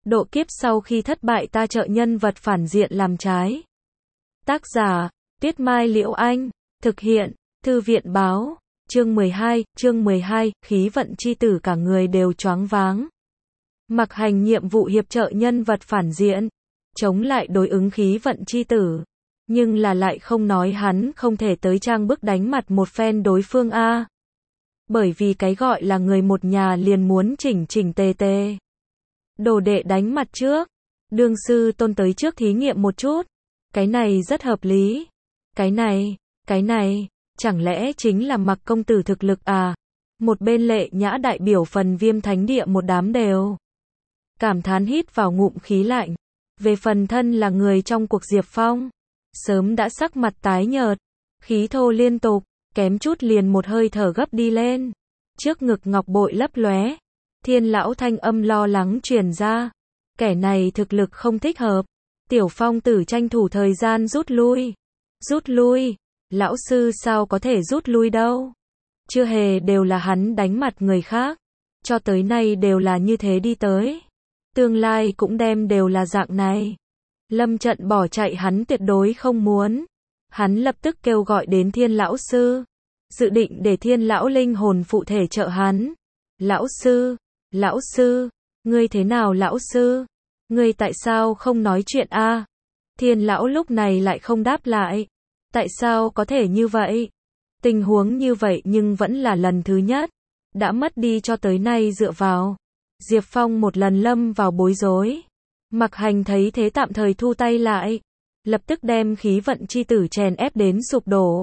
Độ kiếp sau khi thất bại ta trợ nhân vật phản diện làm trái. Tác giả, Tuyết Mai Liễu Anh. Thực hiện, Thư viện Báo. Chương 12, khí vận chi tử cả người đều choáng váng. Mặc Hành nhiệm vụ hiệp trợ nhân vật phản diện, chống lại đối ứng khí vận chi tử. Nhưng là lại không nói hắn không thể tới trang bức đánh mặt một phen đối phương a. Bởi vì cái gọi là người một nhà liền muốn chỉnh chỉnh tề tề. Đồ đệ đánh mặt trước, đương sư tôn tới trước thí nghiệm một chút. Cái này rất hợp lý. Cái này, chẳng lẽ chính là Mặc công tử thực lực à? Một bên Lệ Nhã đại biểu phần Viêm Thánh Địa một đám đều cảm thán hít vào ngụm khí lạnh. Về phần thân là người trong cuộc Diệp Phong, sớm đã sắc mặt tái nhợt, khí thô liên tục, kém chút liền một hơi thở gấp đi lên. Trước ngực ngọc bội lấp lóe, Thiên lão thanh âm lo lắng truyền ra. Kẻ này thực lực không thích hợp. Tiểu Phong tử tranh thủ thời gian rút lui. Rút lui? Lão sư sao có thể rút lui đâu? Chưa hề đều là hắn đánh mặt người khác. Cho tới nay đều là như thế đi tới. Tương lai cũng đem đều là dạng này. Lâm trận bỏ chạy hắn tuyệt đối không muốn. Hắn lập tức kêu gọi đến Thiên lão sư. Dự định để Thiên lão linh hồn phụ thể trợ hắn. Lão sư, ngươi thế nào lão sư? Ngươi tại sao không nói chuyện a? Thiên lão lúc này lại không đáp lại. Tại sao có thể như vậy? Tình huống như vậy nhưng vẫn là lần thứ nhất. Đã mất đi cho tới nay dựa vào. Diệp Phong một lần lâm vào bối rối. Mặc Hành thấy thế tạm thời thu tay lại. Lập tức đem khí vận chi tử chèn ép đến sụp đổ.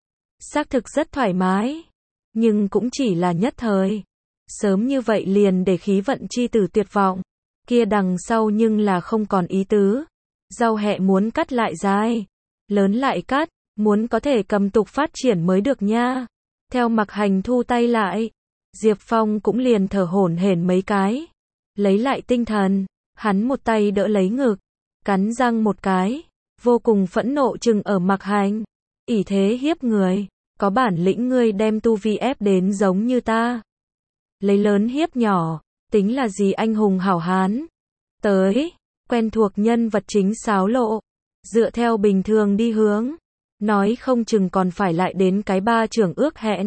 Xác thực rất thoải mái. Nhưng cũng chỉ là nhất thời. Sớm như vậy liền để khí vận chi tử tuyệt vọng. Kia đằng sau nhưng là không còn ý tứ. Rau hẹ muốn cắt lại dài. Lớn lại cắt. Muốn có thể cầm tục phát triển mới được nha. Theo Mặc Hành thu tay lại. Diệp Phong cũng liền thở hổn hển mấy cái. Lấy lại tinh thần. Hắn một tay đỡ lấy ngực. Cắn răng một cái. Vô cùng phẫn nộ chừng ở Mặc Hành. Ỷ thế hiếp người. Có bản lĩnh ngươi đem tu vi ép đến giống như ta. Lấy lớn hiếp nhỏ. Tính là gì anh hùng hảo hán. Tới. Quen thuộc nhân vật chính xáo lộ. Dựa theo bình thường đi hướng. Nói không chừng còn phải lại đến cái ba trưởng ước hẹn.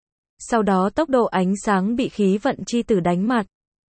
Sau đó tốc độ ánh sáng bị khí vận chi tử đánh mặt.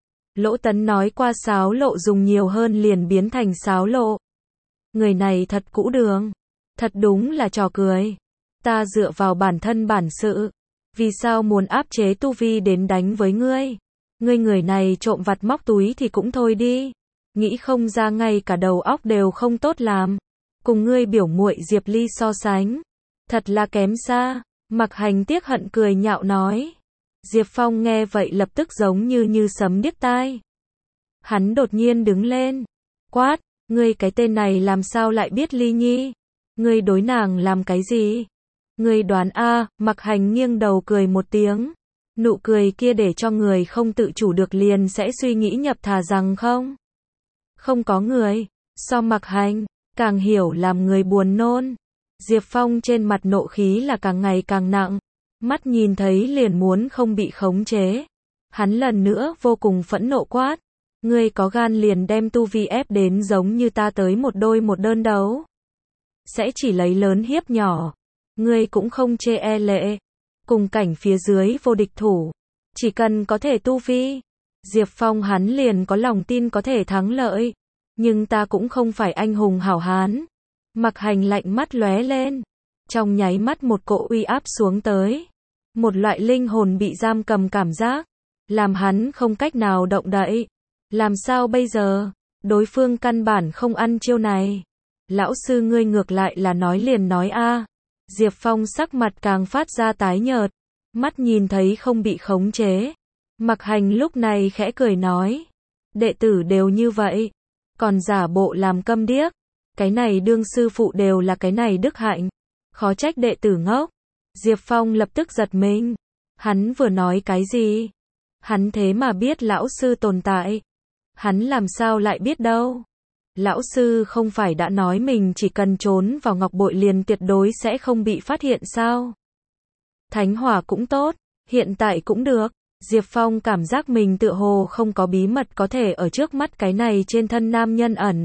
Lỗ Tấn nói qua xáo lộ dùng nhiều hơn liền biến thành xáo lộ. Người này thật cũ đường. Thật đúng là trò cười. Ta dựa vào bản thân bản sự. Vì sao muốn áp chế tu vi đến đánh với ngươi? Ngươi người này trộm vặt móc túi thì cũng thôi đi. Nghĩ không ra ngay cả đầu óc đều không tốt làm. Cùng ngươi biểu muội Diệp Ly so sánh. Thật là kém xa. Mặc Hành tiếc hận cười nhạo nói. Diệp Phong nghe vậy lập tức giống như sấm điếc tai. Hắn đột nhiên đứng lên. Quát, ngươi cái tên này làm sao lại biết Ly Nhi? Ngươi đối nàng làm cái gì? Ngươi đoán a? Mặc Hành nghiêng đầu cười một tiếng. Nụ cười kia để cho người không tự chủ được liền sẽ suy nghĩ nhập thà rằng không. Không có người. So Mặc Hành, càng hiểu làm người buồn nôn. Diệp Phong trên mặt nộ khí là càng ngày càng nặng. Mắt nhìn thấy liền muốn không bị khống chế. Hắn lần nữa vô cùng phẫn nộ quát. Ngươi có gan liền đem tu vi ép đến giống như ta tới một đôi một đơn đấu. Sẽ chỉ lấy lớn hiếp nhỏ. Ngươi cũng không chê e lệ. Cùng cảnh phía dưới vô địch thủ. Chỉ cần có thể tu vi. Diệp Phong hắn liền có lòng tin có thể thắng lợi. Nhưng ta cũng không phải anh hùng hảo hán. Mặc Hành lạnh mắt lóe lên. Trong nháy mắt một cỗ uy áp xuống tới. Một loại linh hồn bị giam cầm cảm giác. Làm hắn không cách nào động đậy. Làm sao bây giờ? Đối phương căn bản không ăn chiêu này. Lão sư ngươi ngược lại là nói liền nói a. Diệp Phong sắc mặt càng phát ra tái nhợt. Mắt nhìn thấy không bị khống chế. Mặc Hành lúc này khẽ cười nói. Đệ tử đều như vậy. Còn giả bộ làm câm điếc. Cái này đương sư phụ đều là cái này đức hạnh. Khó trách đệ tử ngốc. Diệp Phong lập tức giật mình. Hắn vừa nói cái gì? Hắn thế mà biết lão sư tồn tại. Hắn làm sao lại biết đâu? Lão sư không phải đã nói mình chỉ cần trốn vào ngọc bội liền tuyệt đối sẽ không bị phát hiện sao? Thánh hỏa cũng tốt, hiện tại cũng được. Diệp Phong cảm giác mình tựa hồ không có bí mật có thể ở trước mắt cái này trên thân nam nhân ẩn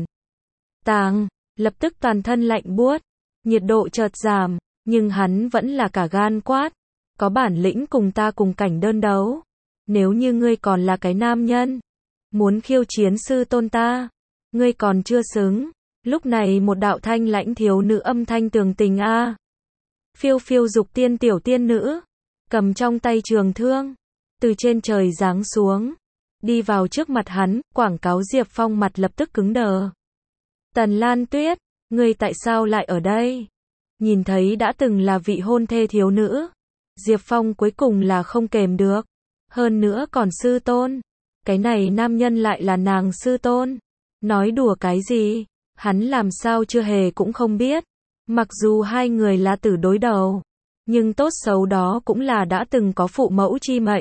tàng, lập tức toàn thân lạnh buốt, nhiệt độ chợt giảm, nhưng hắn vẫn là cả gan quát, có bản lĩnh cùng ta cùng cảnh đơn đấu, nếu như ngươi còn là cái nam nhân, muốn khiêu chiến sư tôn ta, ngươi còn chưa xứng. Lúc này một đạo thanh lãnh thiếu nữ âm thanh tường tình a. Phiêu phiêu dục tiên tiểu tiên nữ, cầm trong tay trường thương, từ trên trời giáng xuống, đi vào trước mặt hắn, quảng cáo. Diệp Phong mặt lập tức cứng đờ. Tần Lan Tuyết, ngươi tại sao lại ở đây? Nhìn thấy đã từng là vị hôn thê thiếu nữ, Diệp Phong cuối cùng là không kềm được, hơn nữa còn sư tôn, cái này nam nhân lại là nàng sư tôn, nói đùa cái gì? Hắn làm sao chưa hề cũng không biết, mặc dù hai người là tử đối đầu, nhưng tốt xấu đó cũng là đã từng có phụ mẫu chi mệnh.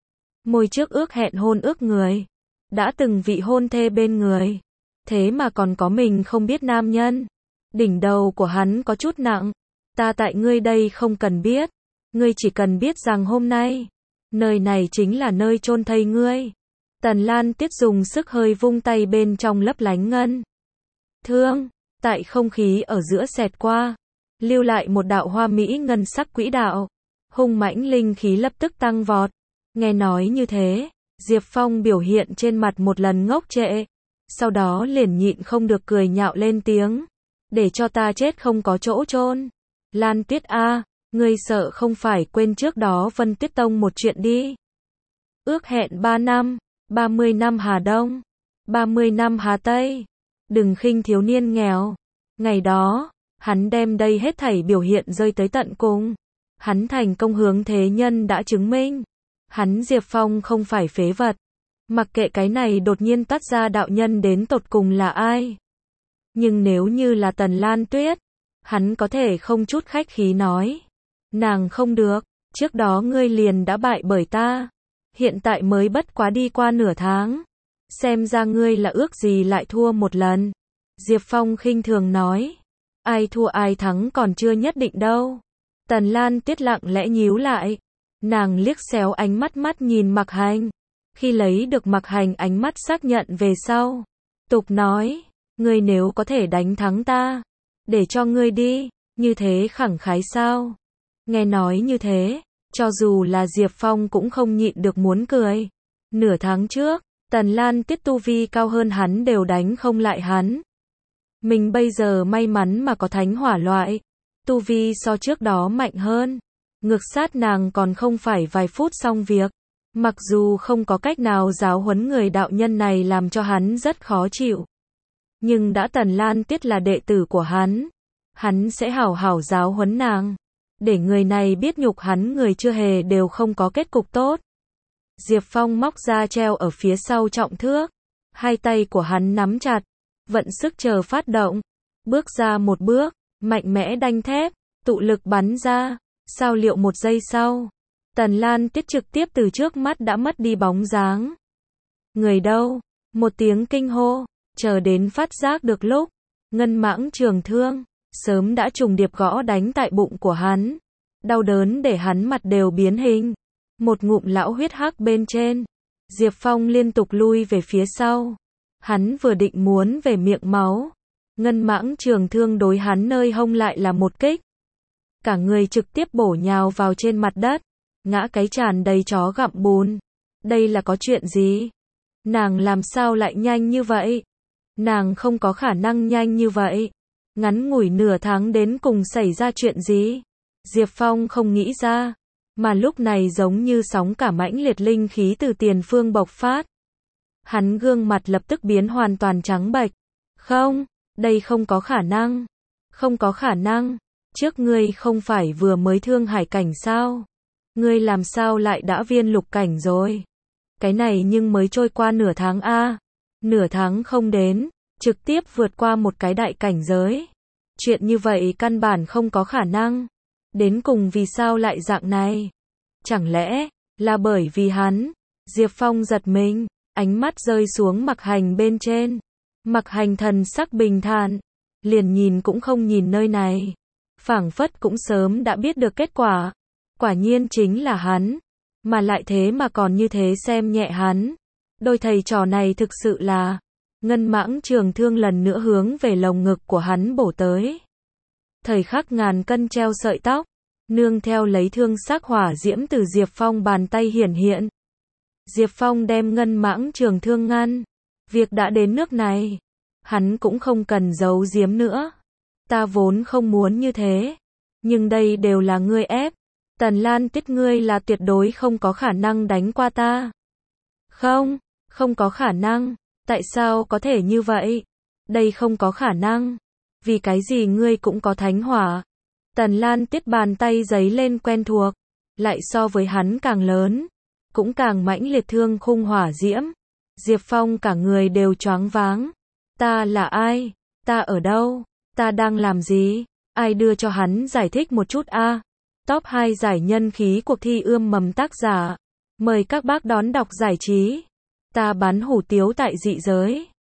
Môi trước ước hẹn hôn ước người, đã từng vị hôn thê bên người, thế mà còn có mình không biết nam nhân. Đỉnh đầu của hắn có chút nặng, ta tại ngươi đây không cần biết, ngươi chỉ cần biết rằng hôm nay, nơi này chính là nơi chôn thây ngươi. Tần Lan Tuyết dùng sức hơi vung tay bên trong lấp lánh ngân thương, tại không khí ở giữa xẹt qua, lưu lại một đạo hoa mỹ ngân sắc quỹ đạo, hung mãnh linh khí lập tức tăng vọt. Nghe nói như thế, Diệp Phong biểu hiện trên mặt một lần ngốc trệ, sau đó liền nhịn không được cười nhạo lên tiếng, để cho ta chết không có chỗ chôn. Lan Tuyết a, ngươi sợ không phải quên trước đó Vân Tuyết Tông một chuyện đi. Ước hẹn 3 năm, 30 năm Hà Đông, 30 năm Hà Tây. Đừng khinh thiếu niên nghèo. Ngày đó, hắn đem đây hết thảy biểu hiện rơi tới tận cùng. Hắn thành công hướng thế nhân đã chứng minh. Hắn Diệp Phong không phải phế vật. Mặc kệ cái này đột nhiên toát ra đạo nhân đến tột cùng là ai. Nhưng nếu như là Tần Lan Tuyết, hắn có thể không chút khách khí nói. Nàng không được, trước đó ngươi liền đã bại bởi ta. Hiện tại mới bất quá đi qua nửa tháng. Xem ra ngươi là ước gì lại thua một lần. Diệp Phong khinh thường nói. Ai thua ai thắng còn chưa nhất định đâu. Tần Lan Tuyết lặng lẽ nhíu lại. Nàng liếc xéo ánh mắt nhìn Mặc Hành. Khi lấy được Mặc Hành ánh mắt xác nhận về sau, tục nói, ngươi nếu có thể đánh thắng ta, để cho ngươi đi, như thế khẳng khái sao? Nghe nói như thế, cho dù là Diệp Phong cũng không nhịn được muốn cười. Nửa tháng trước, Tần Lan Tuyết tu vi cao hơn hắn đều đánh không lại hắn. Mình bây giờ may mắn mà có thánh hỏa loại, tu vi so trước đó mạnh hơn. Ngược sát nàng còn không phải vài phút xong việc. Mặc dù không có cách nào giáo huấn người đạo nhân này làm cho hắn rất khó chịu. Nhưng đã Tần Lan Tuyết là đệ tử của hắn sẽ hảo hảo giáo huấn nàng. Để người này biết nhục hắn người chưa hề đều không có kết cục tốt. Diệp Phong móc ra treo ở phía sau trọng thước. Hai tay của hắn nắm chặt, vận sức chờ phát động. Bước ra một bước, mạnh mẽ đanh thép, tụ lực bắn ra. Sao liệu một giây sau, Tần Lan Tuyết trực tiếp từ trước mắt đã mất đi bóng dáng. Người đâu? Một tiếng kinh hô, chờ đến phát giác được lúc, ngân mãng trường thương, sớm đã trùng điệp gõ đánh tại bụng của hắn. Đau đớn để hắn mặt đều biến hình. Một ngụm lão huyết hắc bên trên. Diệp Phong liên tục lui về phía sau. Hắn vừa định muốn về miệng máu. Ngân mãng trường thương đối hắn nơi hông lại là một kích. Cả người trực tiếp bổ nhào vào trên mặt đất. Ngã cái tràn đầy chó gặm bùn. Đây là có chuyện gì? Nàng làm sao lại nhanh như vậy? Nàng không có khả năng nhanh như vậy. Ngắn ngủi nửa tháng đến cùng xảy ra chuyện gì? Diệp Phong không nghĩ ra. Mà lúc này giống như sóng cả mãnh liệt linh khí từ tiền phương bộc phát. Hắn gương mặt lập tức biến hoàn toàn trắng bệch. Không, đây không có khả năng. Không có khả năng. Trước ngươi không phải vừa mới thương hải cảnh sao? Ngươi làm sao lại đã viên lục cảnh rồi? Cái này nhưng mới trôi qua nửa tháng a. Nửa tháng không đến, trực tiếp vượt qua một cái đại cảnh giới. Chuyện như vậy căn bản không có khả năng. Đến cùng vì sao lại dạng này? Chẳng lẽ là bởi vì hắn? Diệp Phong giật mình, ánh mắt rơi xuống Mặc Hành bên trên. Mặc Hành thần sắc bình thản, liền nhìn cũng không nhìn nơi này. Phảng phất cũng sớm đã biết được kết quả. Quả nhiên chính là hắn. Mà lại thế mà còn như thế xem nhẹ hắn. Đôi thầy trò này thực sự là... Ngân Mãng Trường Thương lần nữa hướng về lồng ngực của hắn bổ tới. Thời khắc ngàn cân treo sợi tóc, nương theo lấy thương sắc hỏa diễm từ Diệp Phong bàn tay hiển hiện. Diệp Phong đem Ngân Mãng Trường Thương ngăn. Việc đã đến nước này, hắn cũng không cần giấu giếm nữa. Ta vốn không muốn như thế, nhưng đây đều là ngươi ép. Tần Lan Tiết, ngươi là tuyệt đối không có khả năng đánh qua ta. Không, không có khả năng. Tại sao có thể như vậy? Đây không có khả năng. Vì cái gì ngươi cũng có thánh hỏa? Tần Lan Tiết bàn tay giấy lên quen thuộc, lại so với hắn càng lớn, cũng càng mãnh liệt thương khung hỏa diễm. Diệp Phong cả người đều choáng váng. Ta là ai? Ta ở đâu? Ta đang làm gì? Ai đưa cho hắn giải thích một chút a? Top 2 giải nhân khí cuộc thi ươm mầm tác giả. Mời các bác đón đọc giải trí. Ta bán hủ tiếu tại dị giới.